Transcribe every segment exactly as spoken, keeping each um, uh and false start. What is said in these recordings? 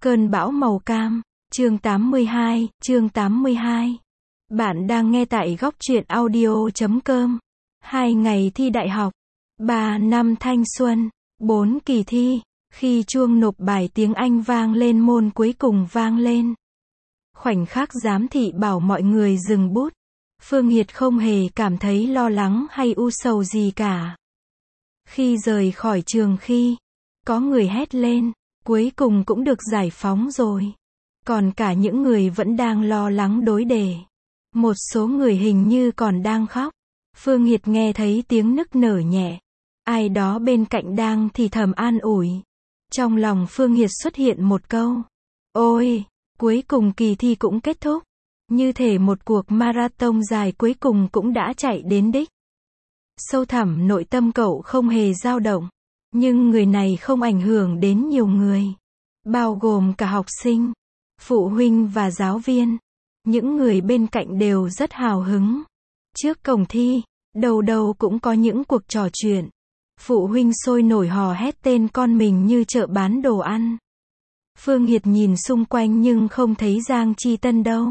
Cơn bão màu cam, chương tám mươi hai, chương tám mươi hai. Bạn đang nghe tại góc truyện audio chấm com. Hai ngày thi đại học, ba năm thanh xuân, bốn kỳ thi, khi chuông nộp bài tiếng Anh vang lên môn cuối cùng vang lên. Khoảnh khắc giám thị bảo mọi người dừng bút. Phương Hiệt không hề cảm thấy lo lắng hay u sầu gì cả. Khi rời khỏi trường khi có người hét lên, cuối cùng cũng được giải phóng rồi. Còn cả những người vẫn đang lo lắng đối đề. Một số người hình như còn đang khóc. Phương Hiệt nghe thấy tiếng nức nở nhẹ. Ai đó bên cạnh đang thì thầm an ủi. Trong lòng Phương Hiệt xuất hiện một câu. Ôi, cuối cùng kỳ thi cũng kết thúc. Như thể một cuộc marathon dài cuối cùng cũng đã chạy đến đích. Sâu thẳm nội tâm cậu không hề dao động. Nhưng người này không ảnh hưởng đến nhiều người. Bao gồm cả học sinh, phụ huynh và giáo viên. Những người bên cạnh đều rất hào hứng. Trước cổng thi, đầu đầu cũng có những cuộc trò chuyện. Phụ huynh sôi nổi hò hét tên con mình như chợ bán đồ ăn. Phương Hiệt nhìn xung quanh nhưng không thấy Giang Chi Tân đâu.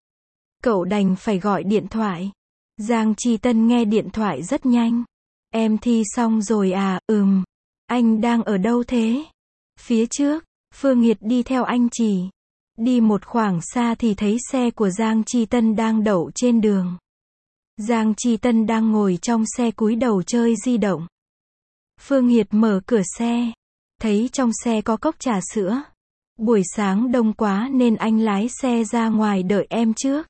Cậu đành phải gọi điện thoại. Giang Chi Tân nghe điện thoại rất nhanh. Em thi xong rồi à, ừm. Anh đang ở đâu thế? Phía trước, Phương Hiệt đi theo anh chỉ. Đi một khoảng xa thì thấy xe của Giang Chi Tân đang đậu trên đường. Giang Chi Tân đang ngồi trong xe cúi đầu chơi di động. Phương Hiệt mở cửa xe. Thấy trong xe có cốc trà sữa. Buổi sáng đông quá nên anh lái xe ra ngoài đợi em trước.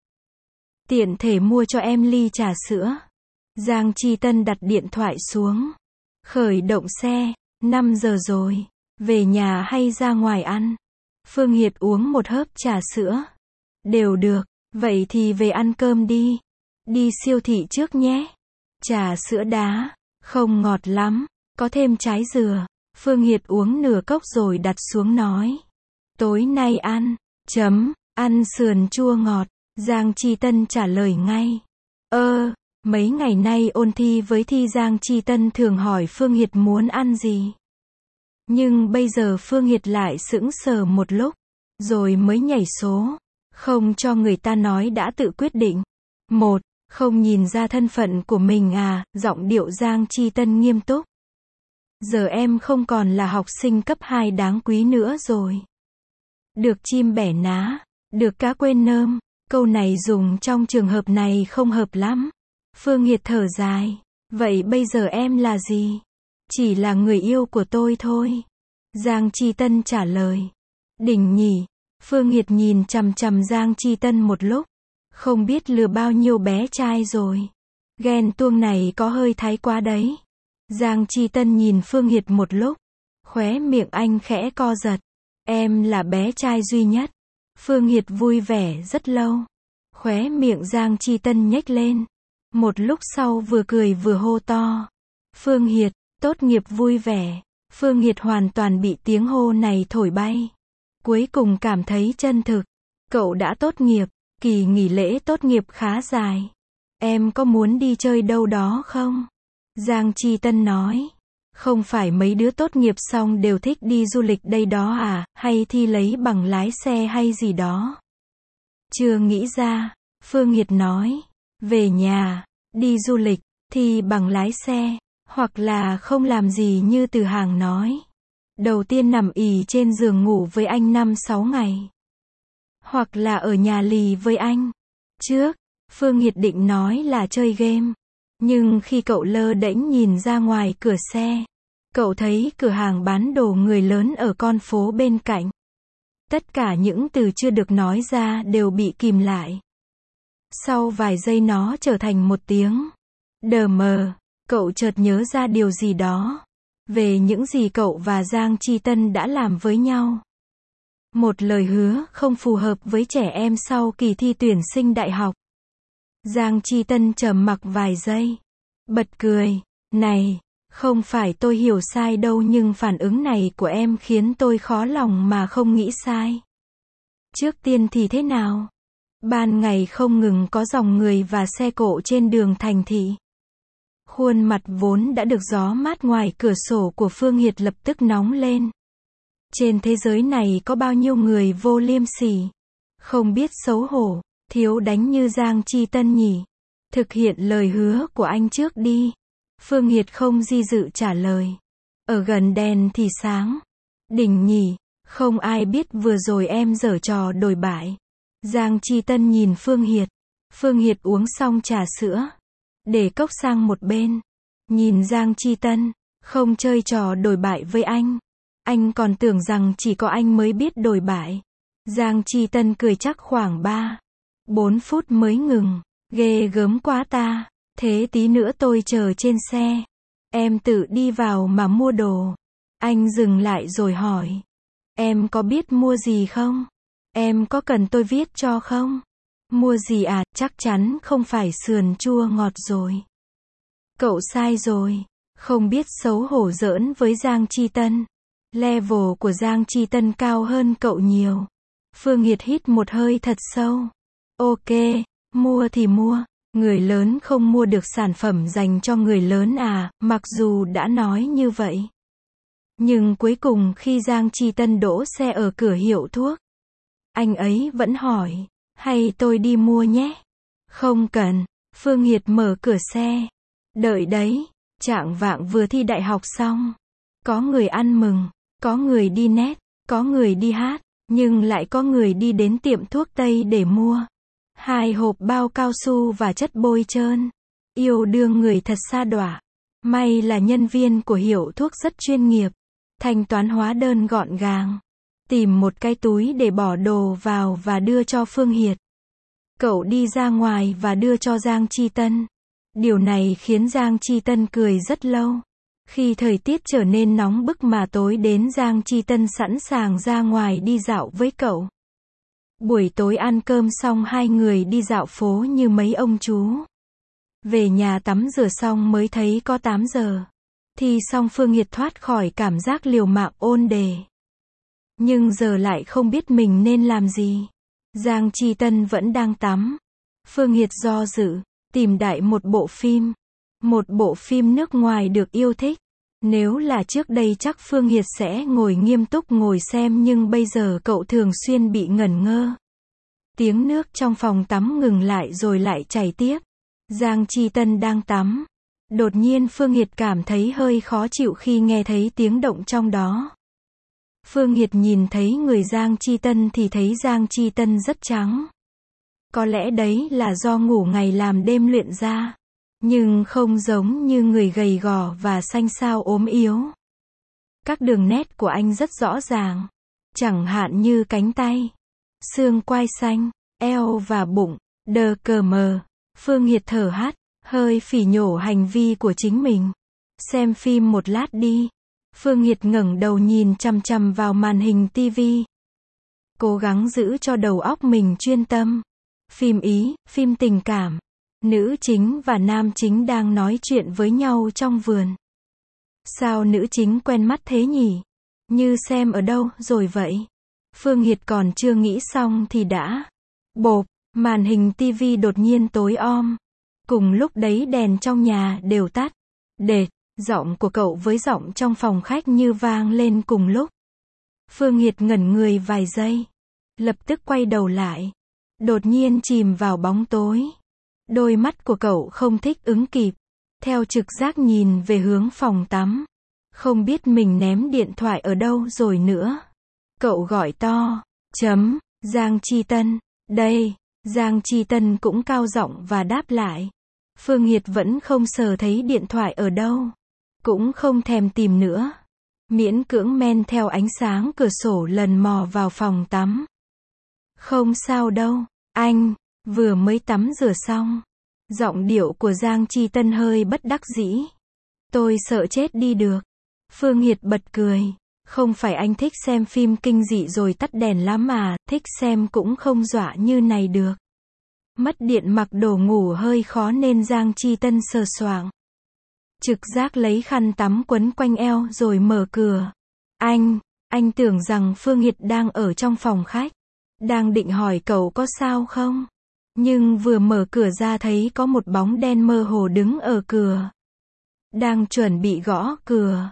Tiện thể mua cho em ly trà sữa. Giang Chi Tân đặt điện thoại xuống. Khởi động xe. năm giờ rồi. Về nhà hay ra ngoài ăn? Phương Hiệt uống một hớp trà sữa. Đều được. Vậy thì về ăn cơm đi. Đi siêu thị trước nhé. Trà sữa đá. Không ngọt lắm. Có thêm trái dừa. Phương Hiệt uống nửa cốc rồi đặt xuống nói. Tối nay ăn. Chấm. Ăn sườn chua ngọt. Giang Chi Tân trả lời ngay. Ơ, mấy ngày nay ôn thi với thi Giang Chi Tân thường hỏi Phương Hiệt muốn ăn gì. Nhưng bây giờ Phương Hiệt lại sững sờ một lúc, rồi mới nhảy số. Không cho người ta nói đã tự quyết định. Một, không nhìn ra thân phận của mình à, giọng điệu Giang Chi Tân nghiêm túc. Giờ em không còn là học sinh cấp hai đáng quý nữa rồi. Được chim bẻ ná, được cá quên nơm. Câu này dùng trong trường hợp này không hợp lắm. Phương Hiệt thở dài. Vậy bây giờ em là gì? Chỉ là người yêu của tôi thôi. Giang Chi Tân trả lời. Đỉnh nhỉ. Phương Hiệt nhìn chằm chằm Giang Chi Tân một lúc. Không biết lừa bao nhiêu bé trai rồi. Ghen tuông này có hơi thái quá đấy. Giang Chi Tân nhìn Phương Hiệt một lúc. Khóe miệng anh khẽ co giật. Em là bé trai duy nhất. Phương Hiệt vui vẻ rất lâu. Khóe miệng Giang Chi Tân nhếch lên. Một lúc sau vừa cười vừa hô to. Phương Hiệt, tốt nghiệp vui vẻ. Phương Hiệt hoàn toàn bị tiếng hô này thổi bay. Cuối cùng cảm thấy chân thực. Cậu đã tốt nghiệp, kỳ nghỉ lễ tốt nghiệp khá dài. Em có muốn đi chơi đâu đó không? Giang Chi Tân nói. Không phải mấy đứa tốt nghiệp xong đều thích đi du lịch đây đó à, hay thi lấy bằng lái xe hay gì đó. Chưa nghĩ ra, Phương Hiệt nói. Về nhà, đi du lịch, thi bằng lái xe, hoặc là không làm gì như Từ Hàng nói. Đầu tiên nằm ì trên giường ngủ với anh năm sáu ngày. Hoặc là ở nhà lì với anh. Trước, Phương Hiệt định nói là chơi game. Nhưng khi cậu lơ đễnh nhìn ra ngoài cửa xe, cậu thấy cửa hàng bán đồ người lớn ở con phố bên cạnh. Tất cả những từ chưa được nói ra đều bị kìm lại. Sau vài giây nó trở thành một tiếng. Đờ mờ, cậu chợt nhớ ra điều gì đó. Về những gì cậu và Giang Chi Tân đã làm với nhau. Một lời hứa không phù hợp với trẻ em sau kỳ thi tuyển sinh đại học. Giang Chi Tân trầm mặc vài giây. Bật cười. Này, không phải tôi hiểu sai đâu nhưng phản ứng này của em khiến tôi khó lòng mà không nghĩ sai. Trước tiên thì thế nào? Ban ngày không ngừng có dòng người và xe cộ trên đường thành thị. Khuôn mặt vốn đã được gió mát ngoài cửa sổ của Phương Hiệt lập tức nóng lên. Trên thế giới này có bao nhiêu người vô liêm sỉ, không biết xấu hổ, thiếu đánh như Giang Chi Tân nhỉ? Thực hiện lời hứa của anh trước đi. Phương Hiệt không di dự trả lời. Ở gần đèn thì sáng. Đỉnh nhỉ, không ai biết vừa rồi em giở trò đồi bại. Giang Chi Tân nhìn Phương Hiệt. Phương Hiệt uống xong trà sữa, để cốc sang một bên. Nhìn Giang Chi Tân, không chơi trò đồi bại với anh. Anh còn tưởng rằng chỉ có anh mới biết đồi bại. Giang Chi Tân cười chắc khoảng ba, bốn phút mới ngừng. Ghê gớm quá ta. Thế tí nữa tôi chờ trên xe. Em tự đi vào mà mua đồ. Anh dừng lại rồi hỏi. Em có biết mua gì không? Em có cần tôi viết cho không? Mua gì à? Chắc chắn không phải sườn chua ngọt rồi. Cậu sai rồi. Không biết xấu hổ giỡn với Giang Chi Tân. Level của Giang Chi Tân cao hơn cậu nhiều. Phương Hiệt hít một hơi thật sâu. Ok, mua thì mua. Người lớn không mua được sản phẩm dành cho người lớn à, mặc dù đã nói như vậy. Nhưng cuối cùng khi Giang Chi Tân đỗ xe ở cửa hiệu thuốc, anh ấy vẫn hỏi, hay tôi đi mua nhé? Không cần. Phương Hiệt mở cửa xe. Đợi đấy. Chạng vạng vừa thi đại học xong. Có người ăn mừng, có người đi net, có người đi hát, nhưng lại có người đi đến tiệm thuốc Tây để mua hai hộp bao cao su và chất bôi trơn. Yêu đương người thật sa đọa. May là nhân viên của hiệu thuốc rất chuyên nghiệp. Thanh toán hóa đơn gọn gàng. Tìm một cái túi để bỏ đồ vào và đưa cho Phương Hiệt. Cậu đi ra ngoài và đưa cho Giang Chi Tân. Điều này khiến Giang Chi Tân cười rất lâu. Khi thời tiết trở nên nóng bức mà tối đến Giang Chi Tân sẵn sàng ra ngoài đi dạo với cậu. Buổi tối ăn cơm xong hai người đi dạo phố như mấy ông chú. Về nhà tắm rửa xong mới thấy có tám giờ. Thì xong Phương Hiệt thoát khỏi cảm giác liều mạng ôn đề. Nhưng giờ lại không biết mình nên làm gì. Giang Chi Tân vẫn đang tắm. Phương Hiệt do dự, tìm đại một bộ phim. Một bộ phim nước ngoài được yêu thích. Nếu là trước đây chắc Phương Hiệt sẽ ngồi nghiêm túc ngồi xem, nhưng bây giờ cậu thường xuyên bị ngẩn ngơ. Tiếng nước trong phòng tắm ngừng lại rồi lại chảy tiếp. Giang Chi Tân đang tắm. Đột nhiên Phương Hiệt cảm thấy hơi khó chịu khi nghe thấy tiếng động trong đó. Phương Hiệt nhìn thấy người Giang Chi Tân thì thấy Giang Chi Tân rất trắng. Có lẽ đấy là do ngủ ngày làm đêm luyện ra. Nhưng không giống như người gầy gò và xanh xao ốm yếu. Các đường nét của anh rất rõ ràng. Chẳng hạn như cánh tay, xương quai xanh, eo và bụng. Đờ cờ mờ. Phương Hiệt thở hắt, hơi phỉ nhổ hành vi của chính mình. Xem phim một lát đi. Phương Hiệt ngẩng đầu nhìn chằm chằm vào màn hình tivi. Cố gắng giữ cho đầu óc mình chuyên tâm. Phim Ý, phim tình cảm. Nữ chính và nam chính đang nói chuyện với nhau trong vườn. Sao nữ chính quen mắt thế nhỉ? Như xem ở đâu rồi vậy? Phương Hiệt còn chưa nghĩ xong thì đã bộp, màn hình tivi đột nhiên tối om. Cùng lúc đấy đèn trong nhà đều tắt. Đệt, giọng của cậu với giọng trong phòng khách như vang lên cùng lúc. Phương Hiệt ngẩn người vài giây. Lập tức quay đầu lại. Đột nhiên chìm vào bóng tối. Đôi mắt của cậu không thích ứng kịp. Theo trực giác nhìn về hướng phòng tắm. Không biết mình ném điện thoại ở đâu rồi nữa. Cậu gọi to. Chấm. Giang Chi Tân. Đây. Giang Chi Tân cũng cao giọng và đáp lại. Phương Hiệt vẫn không sờ thấy điện thoại ở đâu. Cũng không thèm tìm nữa. Miễn cưỡng men theo ánh sáng cửa sổ lần mò vào phòng tắm. Không sao đâu. Anh. Vừa mới tắm rửa xong. Giọng điệu của Giang Chi Tân hơi bất đắc dĩ. Tôi sợ chết đi được. Phương Hiệt bật cười. Không phải anh thích xem phim kinh dị rồi tắt đèn lắm mà, thích xem cũng không dọa như này được. Mất điện mặc đồ ngủ hơi khó nên Giang Chi Tân sờ soạng. Trực giác lấy khăn tắm quấn quanh eo rồi mở cửa. Anh, anh tưởng rằng Phương Hiệt đang ở trong phòng khách. Đang định hỏi cậu có sao không? Nhưng vừa mở cửa ra thấy có một bóng đen mơ hồ đứng ở cửa. Đang chuẩn bị gõ cửa.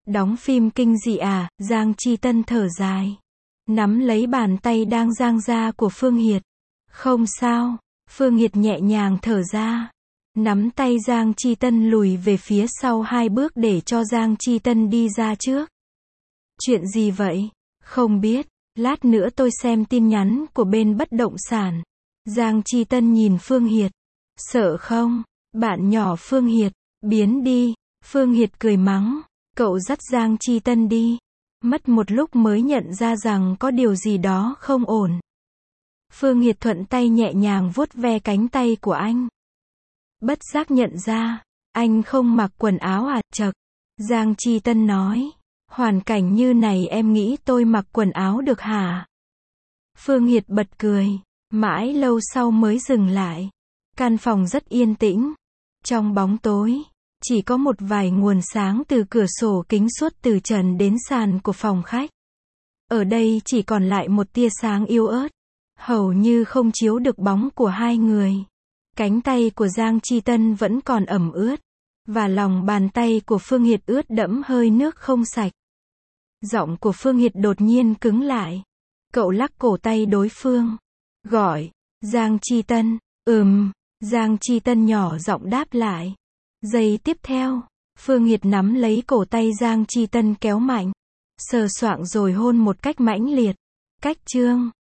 Đóng phim kinh dị à, Giang Chi Tân thở dài. Nắm lấy bàn tay đang giang ra của Phương Hiệt. Không sao, Phương Hiệt nhẹ nhàng thở ra. Nắm tay Giang Chi Tân lùi về phía sau hai bước để cho Giang Chi Tân đi ra trước. Chuyện gì vậy? Không biết, lát nữa tôi xem tin nhắn của bên bất động sản. Giang Chi Tân nhìn Phương Hiệt. Sợ không? Bạn nhỏ Phương Hiệt, biến đi. Phương Hiệt cười mắng. Cậu dắt Giang Chi Tân đi. Mất một lúc mới nhận ra rằng có điều gì đó không ổn. Phương Hiệt thuận tay nhẹ nhàng vuốt ve cánh tay của anh. Bất giác nhận ra, anh không mặc quần áo à, chậc. Giang Chi Tân nói, hoàn cảnh như này em nghĩ tôi mặc quần áo được hả? Phương Hiệt bật cười, mãi lâu sau mới dừng lại. Căn phòng rất yên tĩnh. Trong bóng tối, chỉ có một vài nguồn sáng từ cửa sổ kính suốt từ trần đến sàn của phòng khách. Ở đây chỉ còn lại một tia sáng yếu ớt, hầu như không chiếu được bóng của hai người. Cánh tay của Giang Chi Tân vẫn còn ẩm ướt, và lòng bàn tay của Phương Hiệt ướt đẫm hơi nước không sạch. Giọng của Phương Hiệt đột nhiên cứng lại. Cậu lắc cổ tay đối phương, gọi, Giang Chi Tân, ừm, Giang Chi Tân nhỏ giọng đáp lại. Giây tiếp theo, Phương Hiệt nắm lấy cổ tay Giang Chi Tân kéo mạnh, sờ soạng rồi hôn một cách mãnh liệt. Cách chương